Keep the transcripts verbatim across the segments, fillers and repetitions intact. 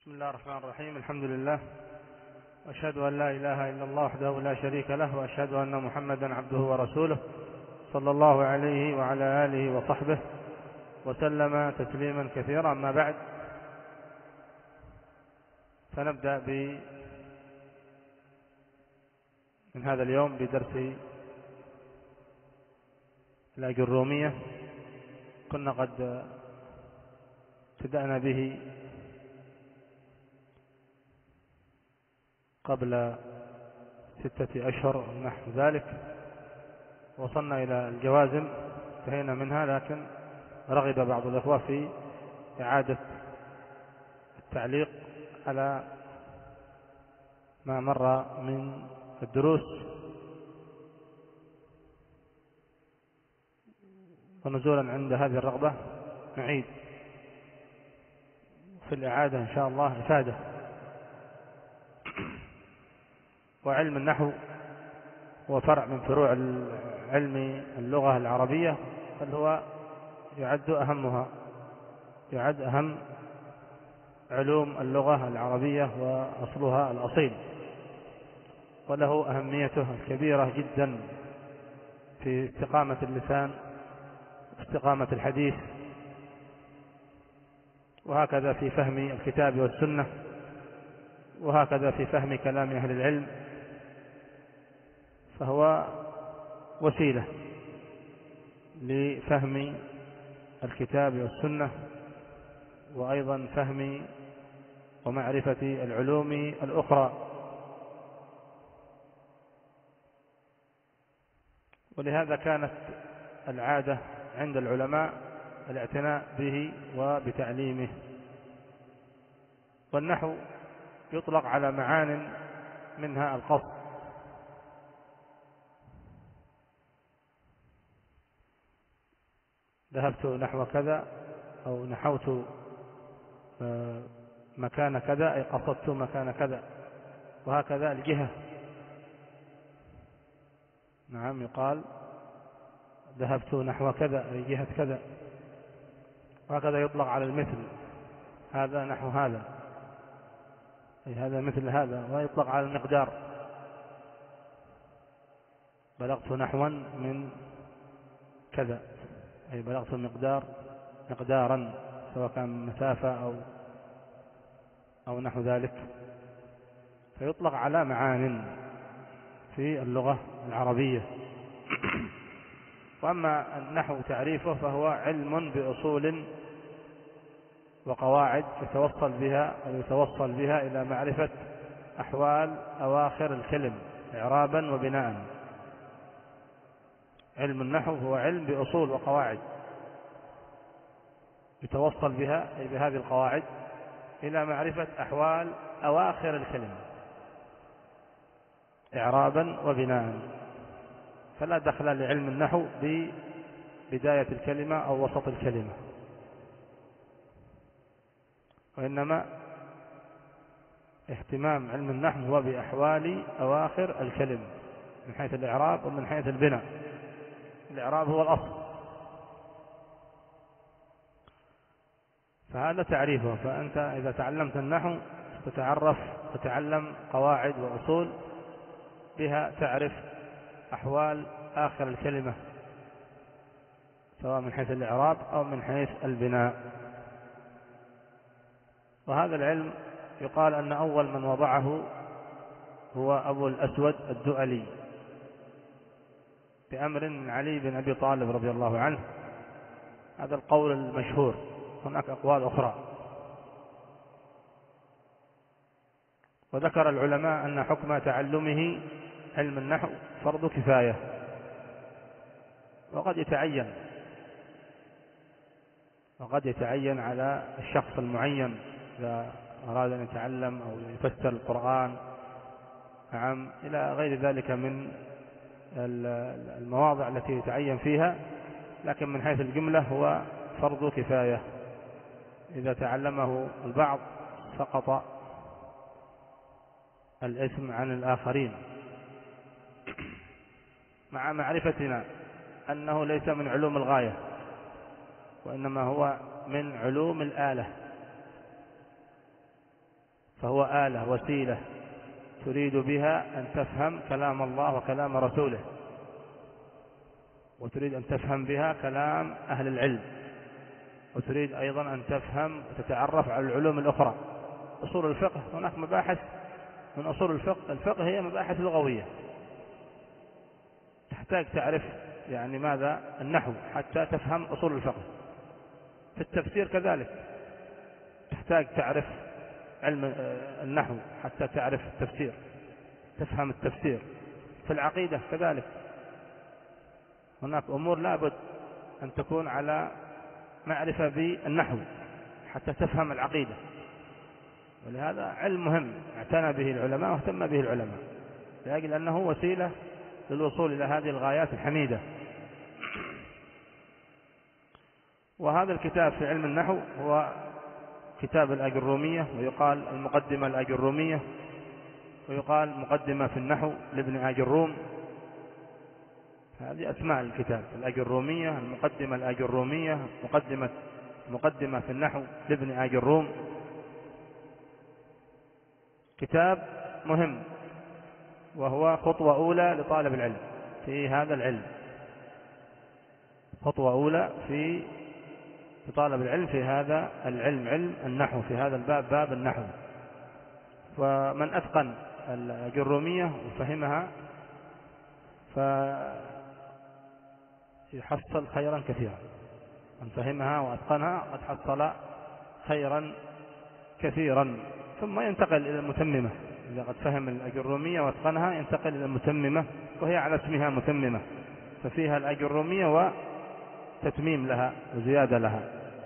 بسم الله الرحمن الرحيم. الحمد لله، وأشهد أن لا إله إلا الله وحده لا شريك له، وأشهد أن محمدا عبده ورسوله صلى الله عليه وعلى آله وصحبه وسلم تسليما كثيرا. أما بعد، فنبدأ ب من هذا اليوم بدرس الأجرومية. كنا قد ابتدأنا به قبل ستة أشهر نحو ذلك، وصلنا إلى الجوازم انتهينا منها، لكن رغب بعض الأخوة في إعادة التعليق على ما مر من الدروس، ونزولا عند هذه الرغبة نعيد في الإعادة إن شاء الله إفادة. وعلم النحو هو فرع من فروع علم اللغة العربية، بل هو يعد أهمها، يعد أهم علوم اللغة العربية وأصلها الأصيل، وله أهميته الكبيرة جدا في استقامة اللسان واستقامة الحديث، وهكذا في فهم الكتاب والسنة، وهكذا في فهم كلام أهل العلم. فهو وسيلة لفهم الكتاب والسنة، وأيضا فهم ومعرفة العلوم الأخرى. ولهذا كانت العادة عند العلماء الاعتناء به وبتعليمه. والنحو يطلق على معان منها القصد، ذهبت نحو كذا، أو نحوت مكان كذا، أي قصدت مكان كذا. وهكذا الجهة، نعم، يقال ذهبت نحو كذا أي جهة كذا. وهكذا يطلق على المثل، هذا نحو هذا أي هذا مثل هذا. ويطلق على المقدار، بلغت نحوا من كذا أي بلغت المقدار مقدارا، سواء كان مسافة أو أو نحو ذلك. فيطلق على معان في اللغة العربية. وأما النحو تعريفه فهو علم بأصول وقواعد يتوصل بها أو يتوصل بها إلى معرفة أحوال أواخر الكلم إعرابا وبناء. علم النحو هو علم بأصول وقواعد يتوصل بها أي بهذه القواعد إلى معرفة أحوال أواخر الكلمة إعرابا وبناء. فلا دخل لعلم النحو ببداية الكلمة أو وسط الكلمة، وإنما اهتمام علم النحو هو بأحوال أواخر الكلمة من حيث الإعراب ومن حيث البناء. الإعراب هو الأصل، فهذا تعريفه. فأنت إذا تعلمت النحو تتعرف تتعلم قواعد وأصول بها تعرف أحوال آخر الكلمة، سواء من حيث الإعراب أو من حيث البناء. وهذا العلم يقال أن أول من وضعه هو أبو الأسود الدؤلي بأمر من علي بن أبي طالب رضي الله عنه. هذا القول المشهور، هناك أقوال أخرى. وذكر العلماء أن حكم تعلمه علم النحو فرض كفاية، وقد يتعين وقد يتعين على الشخص المعين إذا أراد أن يتعلم أو يفسر القرآن، نعم، إلى غير ذلك من المواضع التي يتعين فيها. لكن من حيث الجملة هو فرض كفاية، إذا تعلمه البعض سقط الإثم عن الآخرين، مع معرفتنا أنه ليس من علوم الغاية، وإنما هو من علوم الآلة. فهو آلة وسيلة تريد بها أن تفهم كلام الله وكلام رسوله، وتريد أن تفهم بها كلام أهل العلم، وتريد أيضا أن تفهم وتتعرف على العلوم الأخرى. أصول الفقه، هناك مباحث من أصول الفقه، الفقه هي مباحث لغوية تحتاج تعرف يعني ماذا النحو حتى تفهم أصول الفقه. في التفسير كذلك تحتاج تعرف علم النحو حتى تعرف التفسير، تفهم التفسير. في العقيدة كذلك هناك أمور لابد أن تكون على معرفة بالنحو حتى تفهم العقيدة، ولهذا علم مهم اعتنى به العلماء واهتم به العلماء لأجل أنه وسيلة للوصول إلى هذه الغايات الحميدة. وهذا الكتاب في علم النحو هو كتاب الأجرومية، ويقال المقدمة الأجرومية، ويقال مقدمة في النحو لابن آجروم. هذه أسماء الكتاب: الأجرومية، المقدمة الأجرومية، مقدمة مقدمة في النحو لابن آجروم. كتاب مهم، وهو خطوة أولى لطالب العلم في هذا العلم، خطوة أولى في لطالب العلم في هذا العلم، علم النحو، في هذا الباب، باب النحو. ومن أتقن الأجرومية وفهمها فيحصل خيرا كثيرا، من فهمها وأتقنها قد حصل خيرا كثيرا. ثم ينتقل إلى المتممة، إذا قد فهم الأجرومية وأتقنها ينتقل إلى المتممة، وهي على اسمها متممة، ففيها الأجرومية وتتميم لها وزيادة لها،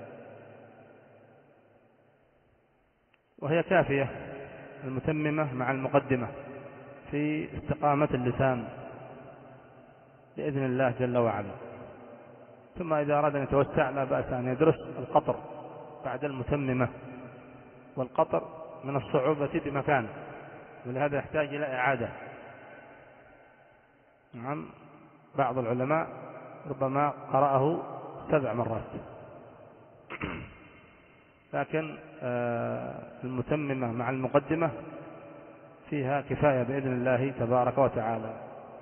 وهي كافية المتممة مع المقدمة في استقامة اللسان بإذن الله جل وعلا. ثم إذا أراد أن يتوسع لا بأس أن يدرس القطر بعد المتممة، والقطر من الصعوبة بمكان، ولهذا يحتاج إلى إعادة. نعم، بعض العلماء ربما قرأه سبع مرات، لكن المتممة مع المقدمة فيها كفاية بإذن الله تبارك وتعالى.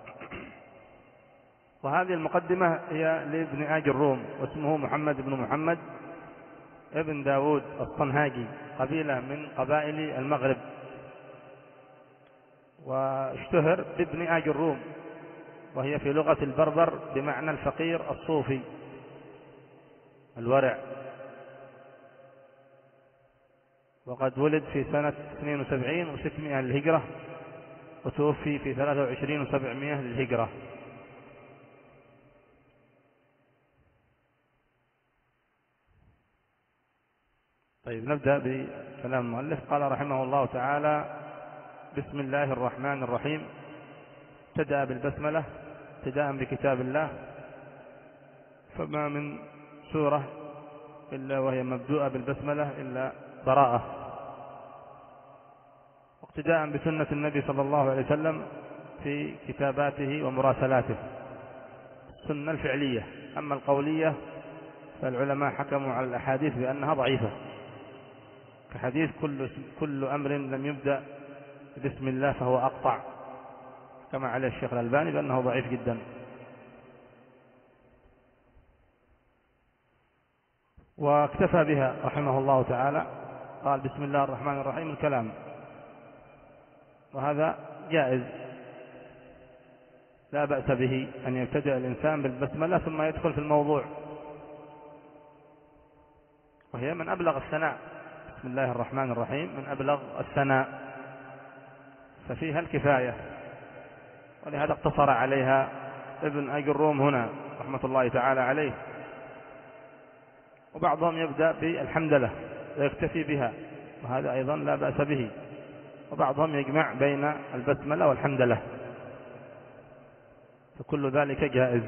وهذه المقدمة هي لابن آجروم، واسمه محمد بن محمد ابن داود الصنهاجي، قبيلة من قبائل المغرب، واشتهر بابن آجروم، وهي في لغة البربر بمعنى الفقير الصوفي الورع. وقد ولد في سنة اثنين وسبعين وستمائة للهجرة، وتوفي في ثلاثة وعشرين وسبعمائة للهجرة. طيب، نبدأ بكلام المؤلف. قال رحمه الله تعالى: بسم الله الرحمن الرحيم. ابتدأ بالبسملة ابتداء بكتاب الله، فما من سورة إلا وهي مبدوءة بالبسملة إلا براءة، واقتداء بسنة النبي صلى الله عليه وسلم في كتاباته ومراسلاته، السنة الفعلية. أما القولية فالعلماء حكموا على الأحاديث بأنها ضعيفة، كحديث كل, كل أمر لم يبدأ بسم الله فهو أقطع، كما عليه الشيخ الألباني بأنه ضعيف جدا. واكتفى بها رحمه الله تعالى، قال بسم الله الرحمن الرحيم الكلام، وهذا جائز لا بأس به أن يبتدأ الإنسان بالبسملة ثم يدخل في الموضوع، وهي من أبلغ الثناء. بسم الله الرحمن الرحيم من أبلغ الثناء، ففيها الكفاية، ولهذا اقتصر عليها ابن آجروم هنا رحمة الله تعالى عليه. وبعضهم يبدأ بالحمدلله ويكتفي بها، وهذا أيضا لا بأس به. وبعضهم يجمع بين البسملة والحمدلله، فكل ذلك جائز.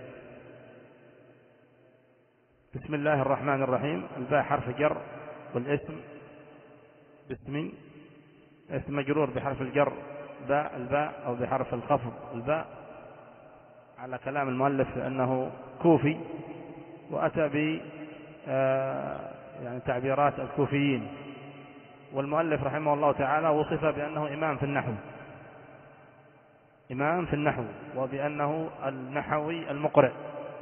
بسم الله الرحمن الرحيم، الباء حرف جر، والاسم باسم، اسم مجرور بحرف الجر باء الباء أو بحرف الخفض الباء، على كلام المؤلف أنه كوفي، وأتى ب يعني تعبيرات الكوفيين، والمؤلف رحمه الله تعالى وصف بأنه إمام في النحو، إمام في النحو، وبأنه النحوي المقرئ.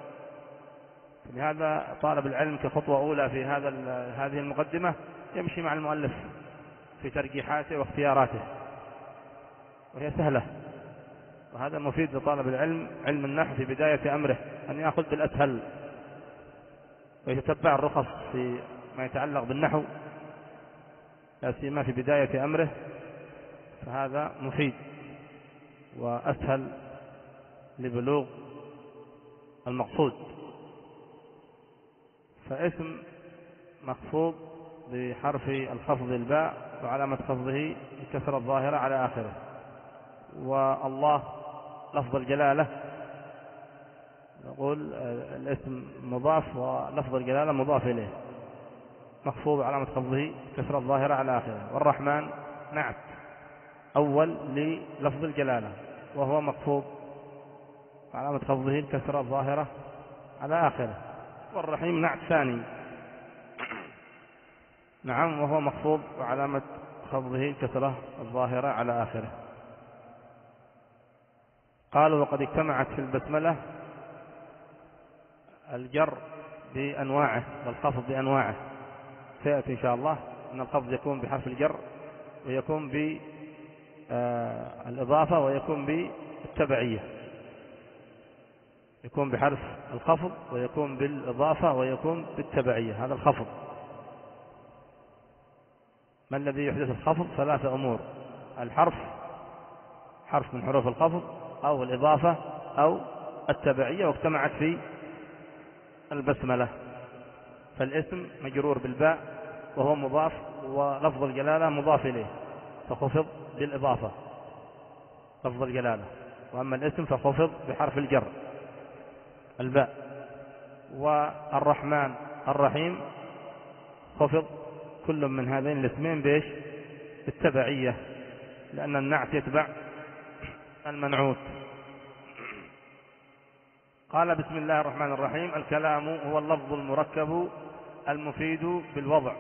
لهذا طالب العلم كخطوة أولى في هذا هذه المقدمة يمشي مع المؤلف في ترجيحاته واختياراته، وهي سهلة، وهذا مفيد لطالب العلم علم النحو في بداية أمره، أن يأخذ بالأسهل ويتتبع الرخص في ما يتعلق بالنحو لا سيما في بداية أمره، فهذا مفيد وأسهل لبلوغ المقصود. فاسم مخفوض بحرف الخفض الباء وعلامة خفضه الكسرة الظاهرة على آخره. والله لفظ الجلالة نقول الاسم مضاف ولفظ الجلالة مضاف إليه، مخفوض علامة خفضه الكسرة الظاهرة على آخره. والرحمن نعت أول للفظ الجلالة وهو مخفوض علامة خفضه الكسرة الظاهرة على آخره. والرحيم نعت ثاني نعم وهو مخفوض وعلامة خفضه الكسرة الظاهرة على آخره. قالوا وقد اجتمعت في البسملة الجر بأنواعه والخفض بأنواعه، سيأتي إن شاء الله أن الخفض يكون بحرف الجر ويكون بالإضافة ويكون بالتبعية، يكون بحرف الخفض ويكون بالإضافة ويكون بالتبعية. هذا الخفض. ما الذي يحدث الخفض؟ ثلاثة أمور: الحرف، حرف من حروف الخفض، أو الإضافة، أو التبعية، واجتمعت في البسملة. فالاسم مجرور بالباء وهو مضاف، ولفظ الجلالة مضاف إليه فخفض بالإضافة لفظ الجلالة، وأما الاسم فخفض بحرف الجر الباء. والرحمن الرحيم خفض كل من هذين الاسمين بإيش؟ بالتبعية، لأن النعت يتبع المنعوت. قال بسم الله الرحمن الرحيم: الكلام هو اللفظ المركب المفيد بالوضع.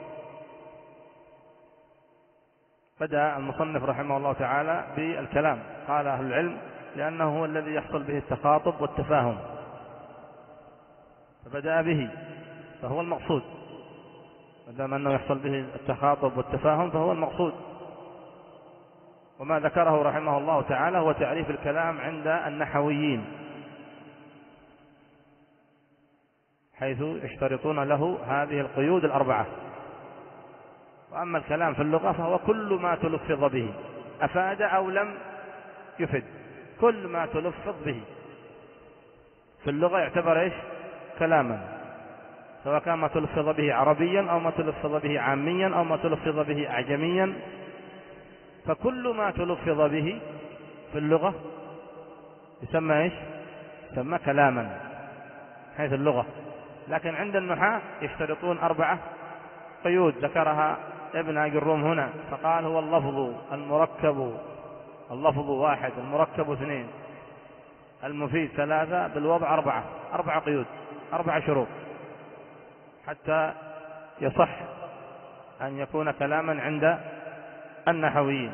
بدأ المصنف رحمه الله تعالى بالكلام، قال أهل العلم لأنه هو الذي يحصل به التخاطب والتفاهم، فبدأ به فهو المقصود، ما دام أنه يحصل به التخاطب والتفاهم فهو المقصود. وما ذكره رحمه الله تعالى هو تعريف الكلام عند النحويين، حيث يشترطون له هذه القيود الأربعة. وأما الكلام في اللغة فهو كل ما تلفظ به أفاد أو لم يفد، كل ما تلفظ به في اللغة يعتبر إيش؟ كلاما، سواء كان ما تلفظ به عربيا أو ما تلفظ به عاميا أو ما تلفظ به أعجميا، فكل ما تلفظ به في اللغة يسمى إيش؟ يسمى كلاما حيث اللغة. لكن عند النحاة يشترطون أربعة قيود ذكرها ابن أجروم هنا، فقال هو اللفظ المركب، اللفظ واحد، المركب اثنين، المفيد ثلاثة، بالوضع أربعة، أربعة قيود، أربعة شروط حتى يصح أن يكون كلاما عند النحويين.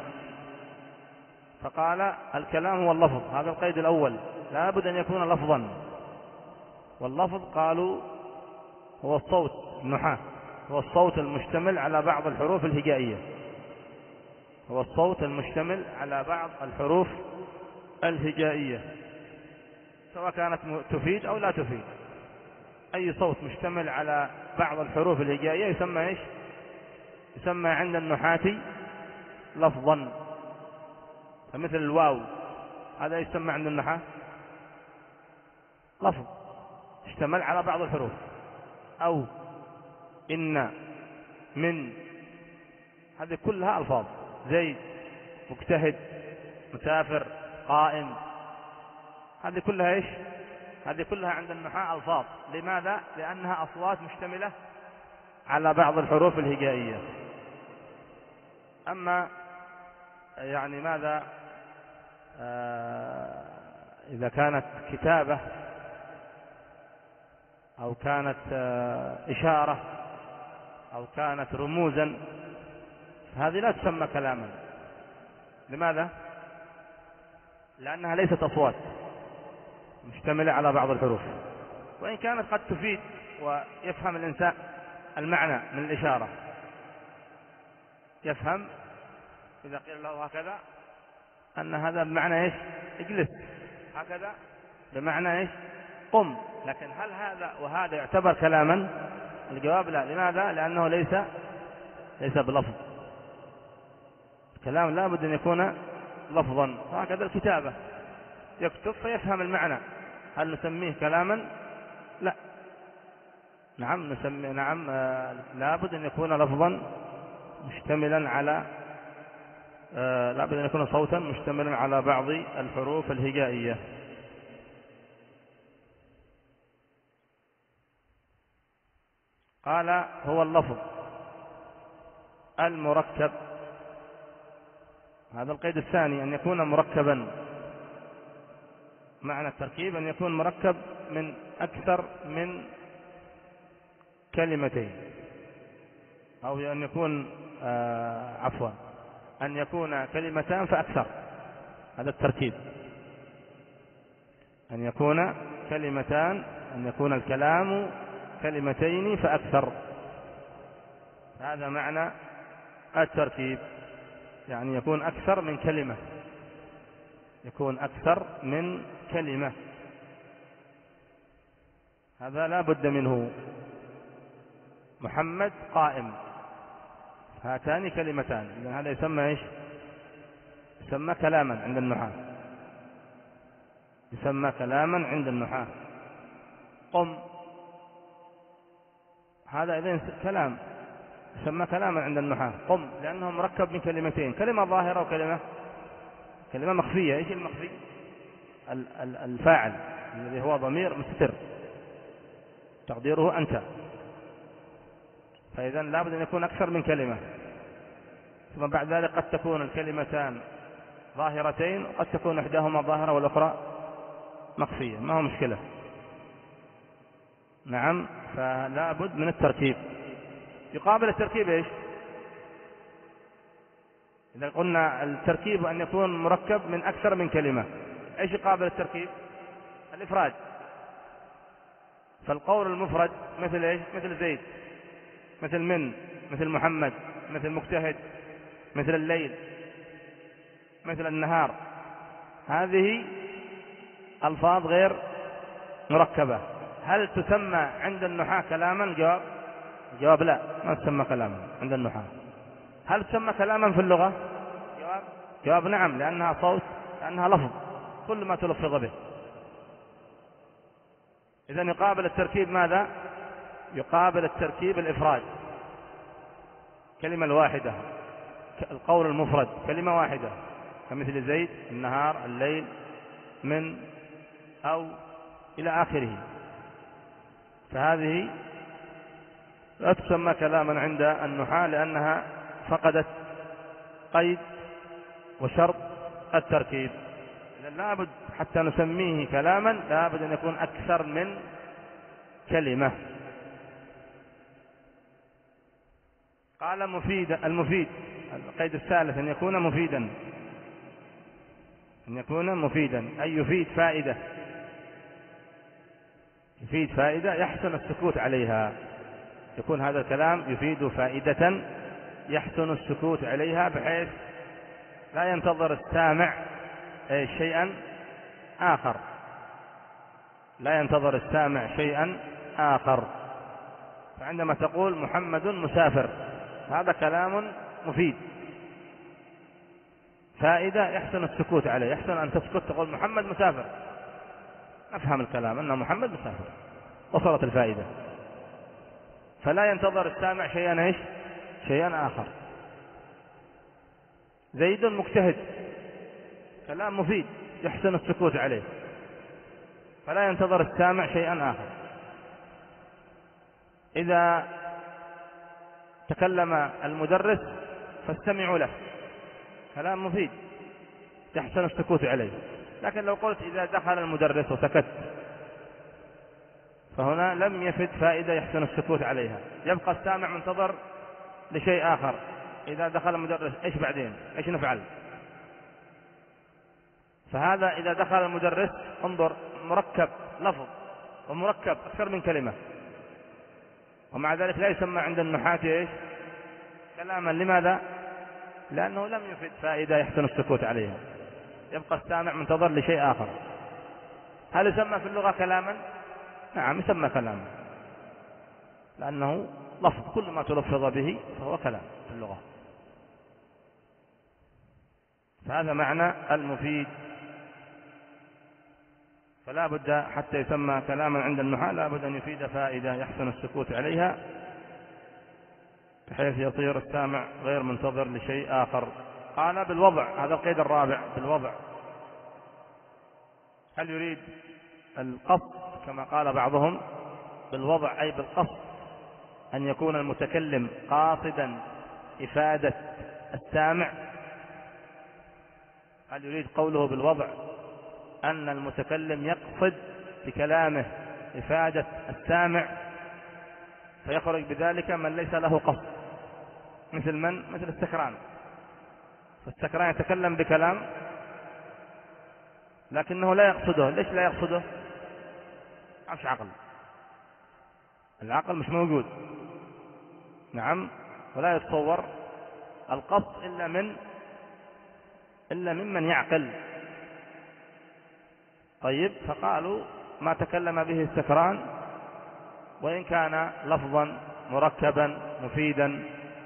فقال الكلام هو اللفظ، هذا القيد الأول، لا بد أن يكون لفظا. واللفظ قالوا هو الصوت، النحاة هو الصوت المشتمل على بعض الحروف الهجائية، هو الصوت المشتمل على بعض الحروف الهجائية سواء كانت تفيد أو لا تفيد. أي صوت مشتمل على بعض الحروف الهجائية يسمى إيش؟ يسمى عند النحاة لفظا. فمثل الواو هذا يسمى عند النحاة لفظ اشتمل على بعض الحروف. أو إن، من، هذه كلها ألفاظ. زيد، مجتهد، مسافر، قائم، هذه كلها إيش؟ هذه كلها عند النحاة ألفاظ. لماذا؟ لأنها أصوات مشتملة على بعض الحروف الهجائية. أما يعني ماذا آه إذا كانت كتابة أو كانت آه إشارة أو كانت رموزا هذه لا تسمى كلاما. لماذا؟ لأنها ليست أصوات مشتملة على بعض الحروف، وإن كانت قد تفيد ويفهم الإنسان المعنى من الإشارة، يفهم إذا قيل له هكذا أن هذا بمعنى إيش؟ اجلس، هكذا بمعنى إيش؟ قم. لكن هل هذا وهذا يعتبر كلاما؟ الجواب لا. لماذا؟ لأنه ليس ليس بلفظ. الكلام لا بد أن يكون لفظا. وهكذا الكتابة، يكتب فيفهم المعنى. هل نسميه كلاما؟ لا. نعم نسمي نعم لا بد أن يكون لفظا مشتملا على آه لا بد أن يكون صوتا مشتملا على بعض الحروف الهجائية. قال هو اللفظ المركب. هذا القيد الثاني، أن يكون مركبا. معنى التركيب أن يكون مركب من أكثر من كلمتين، أو أن يكون آه عفوا أن يكون كلمتان فأكثر. هذا التركيب، أن يكون كلمتان، أن يكون الكلام كلمتين فأكثر. هذا معنى التركيب، يعني يكون أكثر من كلمة، يكون أكثر من كلمة. هذا لا بد منه. محمد قائم، هاتان كلمتان، إذن هذا يسمى إيش؟ يسمى كلاما عند النحاة، يسمى كلاما عند النحاة. قم، هذا إذن كلام، يسمى كلاما عند النحاة. قم، لأنه مركب من كلمتين، كلمة ظاهرة وكلمة كلمة مخفية. إيش المخفي؟ الفاعل الذي هو ضمير مستتر تقديره أنت. فإذا لا بد أن يكون أكثر من كلمة. ثم بعد ذلك قد تكون الكلمتان ظاهرتين، وقد تكون إحداهما ظاهرة والأخرى مخفية، ما هو مشكلة. نعم، فلا بد من التركيب. يقابل التركيب إيش؟ إذا قلنا التركيب أن يكون مركب من أكثر من كلمة، إيش يقابل التركيب؟ الإفراد. فالقول المفرد مثل إيش؟ مثل زيد، مثل من، مثل محمد، مثل مجتهد، مثل الليل، مثل النهار. هذه ألفاظ غير مركبة. هل تسمى عند النحاة كلاما؟ جواب جواب لا، ما تسمى كلاما عند النحاة. هل تسمى كلاما في اللغة؟ جواب جواب نعم، لأنها صوت، لأنها لفظ، كل ما تلفظ به. إذن يقابل التركيب ماذا؟ يقابل التركيب الإفراد، كلمة الواحدة. القول المفرد كلمة واحدة، كمثل زيد، النهار، الليل، من، أو إلى آخره. فهذه لا تسمى كلاما عند النحاة، لأنها فقدت قيد وشرط التركيب. إذن لابد حتى نسميه كلاما لابد أن يكون أكثر من كلمة. قال مفيد. المفيد القيد الثالث أن يكون مفيدا، أن يكون مفيدا أي يفيد فائدة، يفيد فائدة يحسن السكوت عليها. يكون هذا الكلام يفيد فائدة يحسن السكوت عليها، بحيث لا ينتظر السامع شيئا آخر، لا ينتظر السامع شيئا آخر. فعندما تقول محمد مسافر، هذا كلام مفيد، فائدة يحسن السكوت عليه. يحسن أن تسكت تقول محمد مسافر، أفهم الكلام أن محمد مسافر، وصلت الفائدة. فلا ينتظر السامع شيئا إيش؟ شيئا آخر. زيد مجتهد، كلام مفيد يحسن السكوت عليه، فلا ينتظر السامع شيئا آخر. إذا تكلم المدرس فاستمعوا له، كلام مفيد يحسن السكوت عليه. لكن لو قلت إذا دخل المدرس وسكت، فهنا لم يفد فائدة يحسن السكوت عليها، يبقى السامع منتظر لشيء آخر، إذا دخل المدرس إيش بعدين؟ إيش نفعل؟ فهذا إذا دخل المدرس انظر مركب لفظ ومركب أكثر من كلمة، ومع ذلك لا يسمى عند النحاة إيش؟ كلاما. لماذا؟ لأنه لم يفد فائدة يحسن السكوت عليها، يبقى السامع منتظر لشيء آخر. هل يسمى في اللغة كلاما؟ نعم يسمى كلاما، لأنه لفظ كل ما تلفظ به فهو كلام في اللغة. فهذا معنى المفيد. فلا بد حتى يسمى كلاما عند النحاة لا بد أن يفيد فائدة يحسن السكوت عليها، بحيث يصير السامع غير منتظر لشيء آخر. قال بالوضع، هذا القيد الرابع، بالوضع. هل يريد القصد كما قال بعضهم؟ بالوضع أي بالقصد، أن يكون المتكلم قاصدا إفادة السامع. هل يريد قوله بالوضع أن المتكلم يقصد بكلامه إفادة السامع، فيخرج بذلك من ليس له قصد، مثل من؟ مثل السكران. فالسكران يتكلم بكلام لكنه لا يقصده. ليش لا يقصده؟ مش عقل، العقل مش موجود. نعم، ولا يتصور القصد إلا من إلا ممن يعقل. طيب، فقالوا ما تكلم به السكران وإن كان لفظا مركبا مفيدا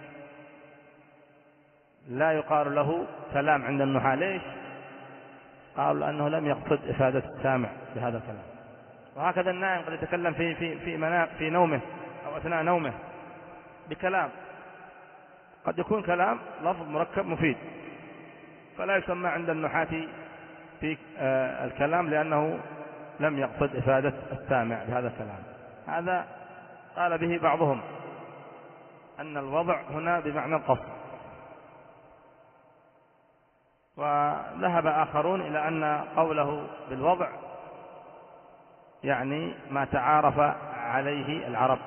لا يقال له كلام عند النحاة. ليش؟ قالوا لأنه لم يقصد إفادة السامع بهذا الكلام. وهكذا النائم قد يتكلم في في في منام في نومه أو أثناء نومه بكلام، قد يكون كلام لفظ مركب مفيد، فلا يسمى عند النحاة في آه الكلام لأنه لم يقصد إفادة السامع بهذا الكلام. هذا قال به بعضهم أن الوضع هنا بمعنى القصد، وذهب آخرون إلى أن قوله بالوضع يعني ما تعارف عليه العرب،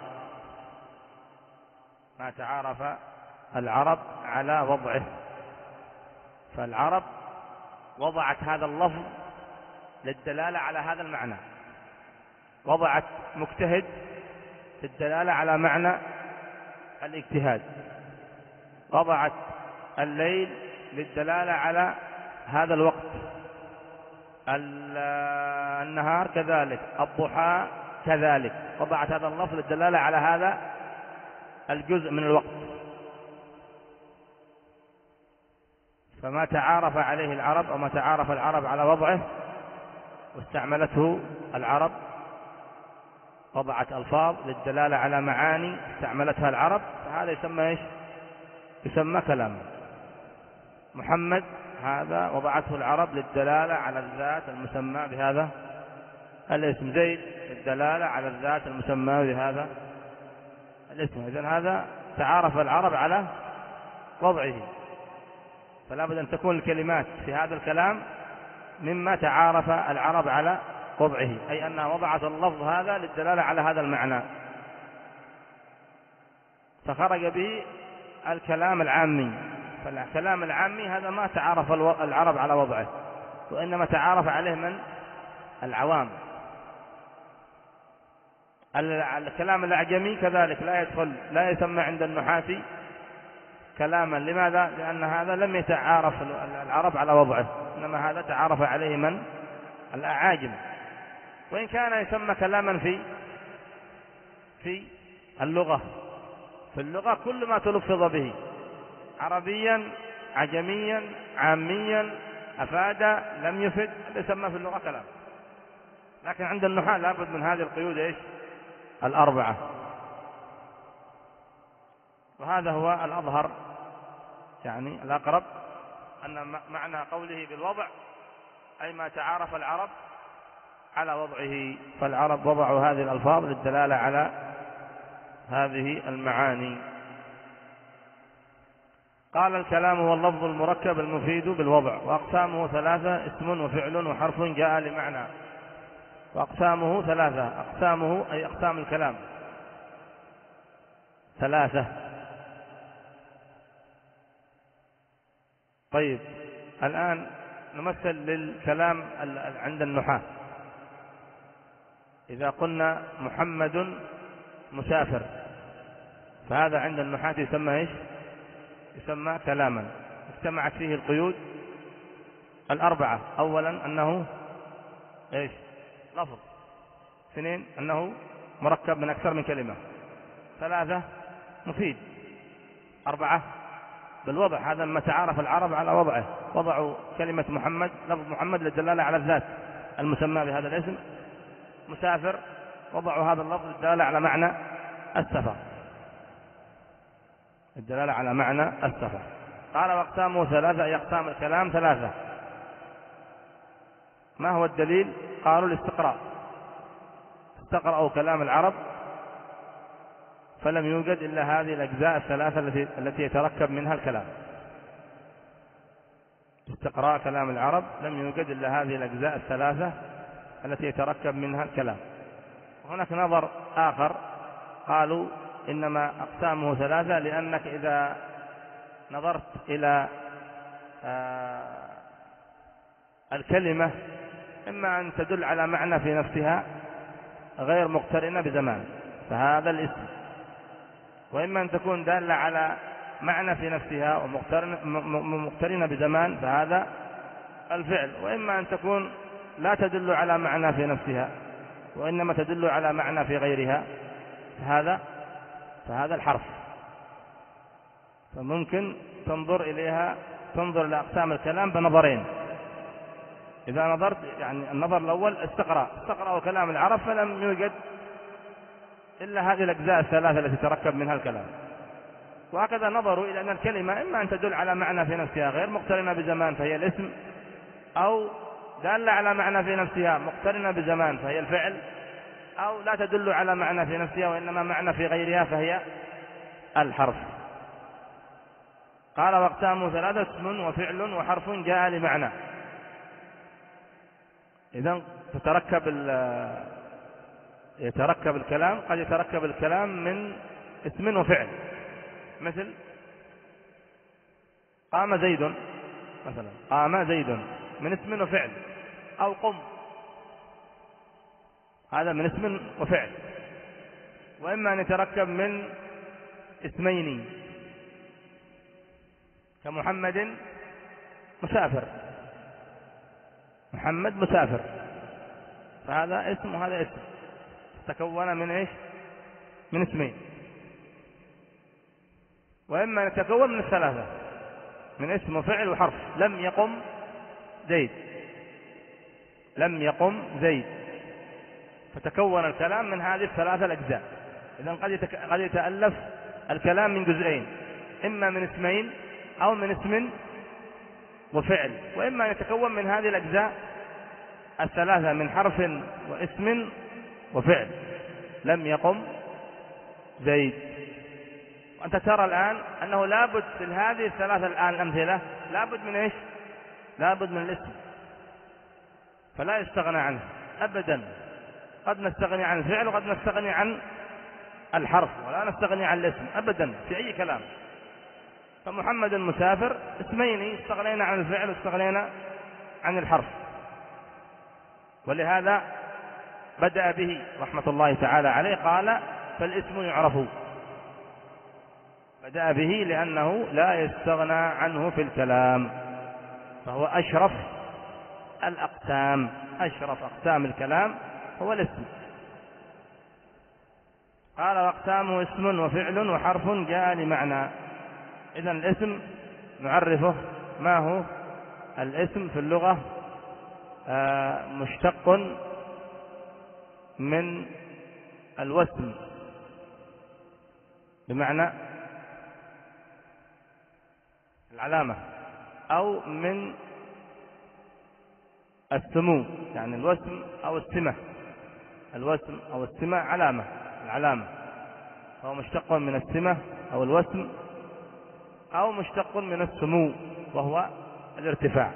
ما تعارف العرب على وضعه. فالعرب وضعت هذا اللفظ للدلالة على هذا المعنى، وضعت مجتهد للدلالة على معنى الاجتهاد، وضعت الليل للدلالة على هذا الوقت، النهار كذلك، الضحى كذلك، وضعت هذا اللفظ للدلالة على هذا الجزء من الوقت. فما تعارف عليه العرب أو ما تعارف العرب على وضعه واستعملته العرب، وضعت ألفاظ للدلالة على معاني استعملتها العرب، فهذا يسمى إيش؟ يسمى كلام. محمد هذا وضعته العرب للدلالة على الذات المسمى بهذا الاسم. زيد للدلالة على الذات المسمى بهذا الاسم. إذن هذا تعارف العرب على وضعه، فلا بد أن تكون الكلمات في هذا الكلام مما تعارف العرب على وضعه، أي أنها وضعت اللفظ هذا للدلالة على هذا المعنى، فخرج به الكلام العامي. فالكلام العامي هذا ما تعارف العرب على وضعه، وإنما تعارف عليه من؟ العوام. الكلام الأعجمي كذلك لا يدخل، لا يسمى عند النحاة كلاما. لماذا؟ لأن هذا لم يتعارف العرب على وضعه، إنما هذا تعارف عليه من؟ الأعاجم. وإن كان يسمى كلاما في في اللغة، في اللغة كل ما تلفظ به عربيا عجميا عاميا أفاد لم يفد يسمى في اللغة كلام. لكن عند النحاة لابد من هذه القيود إيش؟ الأربعة. وهذا هو الأظهر، يعني الأقرب، أن معنى قوله بالوضع أي ما تعارف العرب على وضعه. فالعرب وضعوا هذه الألفاظ للدلالة على هذه المعاني. قال الكلام هو اللفظ المركب المفيد بالوضع، وأقسامه ثلاثة: اسم وفعل وحرف جاء لمعنى. وأقسامه ثلاثة، أقسامه أي أقسام الكلام ثلاثة: طيب الآن نمثل للكلام عند النحاة. إذا قلنا محمد مسافر، فهذا عند النحاة يسمى إيش؟ يسمى كلاما اجتمعت فيه القيود الأربعة. أولا أنه إيش؟ لفظ. اثنين أنه مركب من أكثر من كلمة. ثلاثة مفيد. أربعة بالوضع. هذا ما تعارف العرب على وضعه، وضعوا كلمة محمد لفظ محمد للدلالة على الذات المسمى بهذا الاسم. مسافر وضعوا هذا اللفظ للدلالة على معنى السفر، الدلالة على معنى السفر. قال واقسامه ثلاثة، أي أقسام الكلام ثلاثة. ما هو الدليل؟ قالوا الاستقراء، استقرأوا كلام العرب فلم يوجد إلا هذه الأجزاء الثلاثة التي التي يتركب منها الكلام. استقراء كلام العرب لم يوجد إلا هذه الأجزاء الثلاثة التي يتركب منها الكلام. هناك نظر آخر، قالوا إنما أقسامه ثلاثة لأنك إذا نظرت إلى الكلمة إما أن تدل على معنى في نفسها غير مقترنة بزمان فهذا الاسم، وإما أن تكون دالة على معنى في نفسها ومقترنة بزمان فهذا الفعل، وإما أن تكون لا تدل على معنى في نفسها وإنما تدل على معنى في غيرها فهذا فهذا الحرف. فممكن تنظر إليها، تنظر لأقسام الكلام بنظرين. إذا نظرت يعني النظر الأول استقرأ استقرأوا كلام العرب فلم يوجد إلا هذه الأجزاء الثلاثة التي تركب منها الكلام. وهكذا نظروا إلى أن الكلمة إما أن تدل على معنى في نفسها غير مقترنة بزمان فهي الاسم، أو دالة على معنى في نفسها مقترنة بزمان فهي الفعل، أو لا تدل على معنى في نفسها وإنما معنى في غيرها فهي الحرف. قال واقسامه ثلاثة، اسم وفعل وحرف جاء لمعنى. إذن تتركب يتركب الكلام، قد يتركب الكلام من اسم وفعل، مثل قام زيد مثلا، قام زيد من اسم وفعل، أو قم هذا من اسم وفعل. وإما أن يتركب من اسمين كمحمد مسافر، محمد مسافر فهذا اسم وهذا اسم تكون من ايش؟ من اسمين. وإما أن يتكون من الثلاثة من اسم وفعل وحرف. لم يقم زيد، لم يقم زيد، فتكون الكلام من هذه الثلاثة الأجزاء. إذن قد يتك... قد يتألف الكلام من جزئين، إما من اسمين أو من اسم وفعل، وإما أن يتكون من هذه الأجزاء الثلاثة من حرف واسم وفعل. لم يقم زيد. وأنت ترى الآن أنه لابد في هذه الثلاثة الآن الأمثلة لابد من إيش؟ لابد من الاسم، فلا يستغنى عنه أبدا. قد نستغني عن الفعل وقد نستغني عن الحرف ولا نستغني عن الاسم أبدا في أي كلام. فمحمد مسافر اسمين، استغنينا عن الفعل واستغنينا عن الحرف. ولهذا بدأ به رحمة الله تعالى عليه، قال فالاسم يعرف. بدأ به لأنه لا يستغنى عنه في الكلام، فهو أشرف الأقسام، أشرف أقسام الكلام هو الاسم. قال واقسامه اسم وفعل وحرف جاء لمعنى. إذن الاسم نعرفه. ما هو الاسم في اللغة؟ آه مشتق من الوسم بمعنى العلامة، أو من السمو، يعني الوسم أو السمة. الوسم أو السمة علامة، العلامة، فهو مشتق من السمة أو الوسم، أو مشتق من السمو وهو الارتفاع.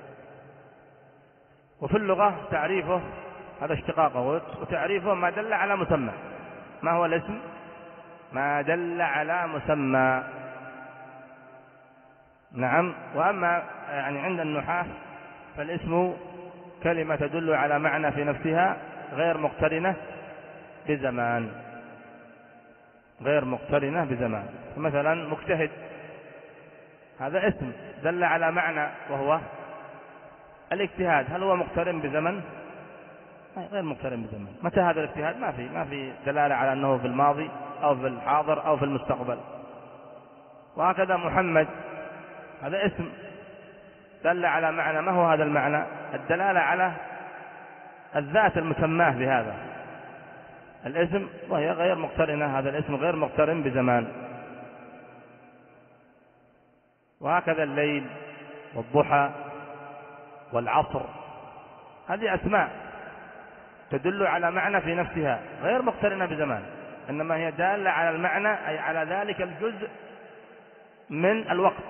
وفي اللغة تعريفه هذا اشتقاقه، وتعريفه ما دل على مسمى. ما هو الاسم؟ ما دل على مسمى. نعم. وأما يعني عند النحاة فالاسم كلمة تدل على معنى في نفسها غير مقترنة بزمان، غير مقترنة بزمان. مثلا مجتهد، هذا اسم دل على معنى وهو الاجتهاد، هل هو مقترن بزمن؟ غير مقترن بزمن. متى هذا الاجتهاد؟ ما في ما في دلالة على أنه في الماضي أو في الحاضر أو في المستقبل. وهكذا محمد، هذا اسم دل على معنى، ما هو هذا المعنى؟ الدلالة على الذات المسماه بهذا الاسم، وهي غير مقترنة، هذا الاسم غير مقترن بزمان. وهكذا الليل والضحى والعصر، هذه أسماء تدل على معنى في نفسها غير مقترنة بزمان، إنما هي دالة على المعنى، أي على ذلك الجزء من الوقت،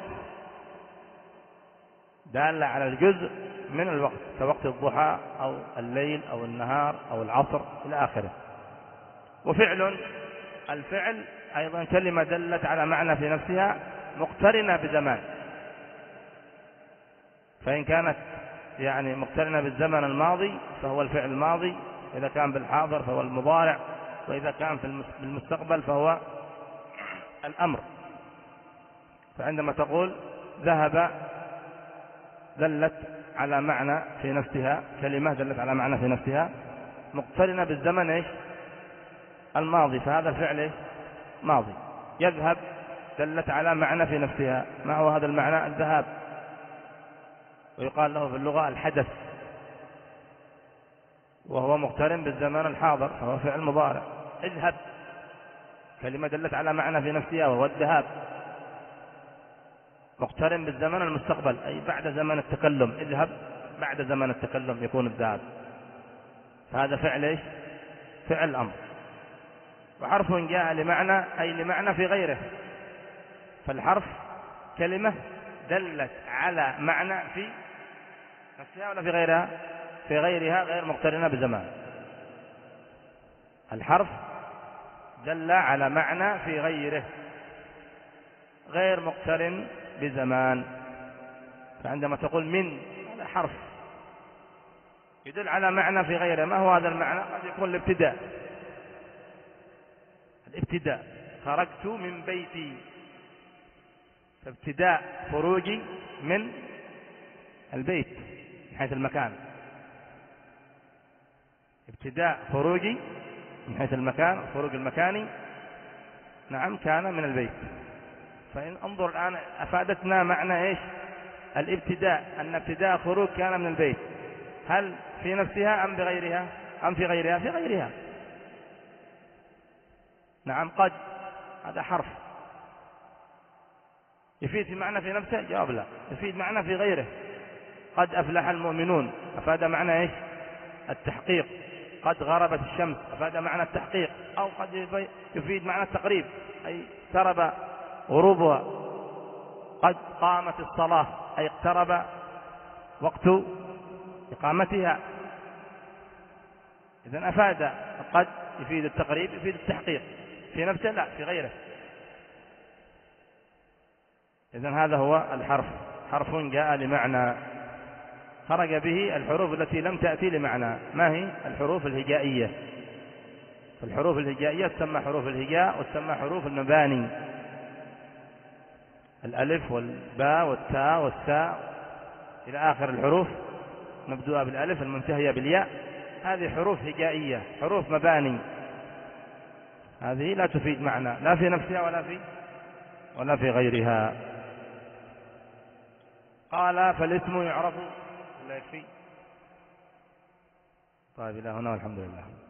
دالة على الجزء من الوقت كوقت الضحى أو الليل أو النهار أو العصر إلى آخره. وفعل، الفعل أيضا كلمة دلت على معنى في نفسها مقترنة بزمان، فإن كانت يعني مقترنة بالزمن الماضي فهو الفعل الماضي، إذا كان بالحاضر فهو المضارع، وإذا كان في المستقبل فهو الأمر. فعندما تقول ذهب دلت على معنى في نفسها، كلمة دلت على معنى في نفسها مقترنة بالزمن إيش؟ الماضي، فهذا الفعل إيش؟ ماضي. يذهب دلت على معنى في نفسها، ما هو هذا المعنى؟ الذهاب، ويقال له في اللغة الحدث، وهو مقترن بالزمان الحاضر فهو فعل مضارع. اذهب كلمة دلت على معنى في نفسها وهو الذهاب، مقترن بالزمن المستقبل أي بعد زمن التكلم، اذهب بعد زمن التكلم يكون الذهاب، فهذا فعل إيش؟ فعل أمر. وحرف جاء لمعنى أي لمعنى في غيره، فالحرف كلمة دلت على معنى في نفسها ولا في غيرها؟ في غيرها، غير مقترنة بزمان. الحرف دل على معنى في غيره غير مقترن بزمان. فعندما تقول من، هذا حرف يدل على معنى في غيره، ما هو هذا المعنى؟ قد يكون الابتداء، الابتداء خرجت من بيتي، فابتداء خروجي من البيت من حيث المكان، ابتداء خروجي من حيث المكان، الخروج المكاني نعم كان من البيت. فإن انظر الآن أفادتنا معنى إيش؟ الابتداء، أن ابتداء خروج كان من البيت، هل في نفسها أم بغيرها أم في غيرها؟ في غيرها. نعم. قد، هذا حرف يفيد معنى في نفسه؟ جواب لا، يفيد معنى في غيره. قد أفلح المؤمنون أفاد معنى إيش؟ التحقيق. قد غربت الشمس أفاد معنى التحقيق، أو قد يفيد معنى التقريب أي اقترب غروبها. قد قامت الصلاة أي اقترب وقت إقامتها. إذن أفاد قد يفيد التقريب، يفيد التحقيق في نفسه لا في غيره. إذن هذا هو الحرف، حرف جاء لمعنى، خرج به الحروف التي لم تأتي لمعنى. ما هي؟ الحروف الهجائية. فالحروف الهجائية تسمى حروف الهجاء وتسمى حروف المباني، الألف والباء والتاء والساء إلى آخر الحروف مبدوءة بالألف المنتهية بالياء، هذه حروف هجائية، حروف مباني، هذه لا تفيد معنى لا في نفسها ولا في ولا في غيرها. قال فالاسم يعرف، لا يكفي. طيب إلى هنا والحمد لله.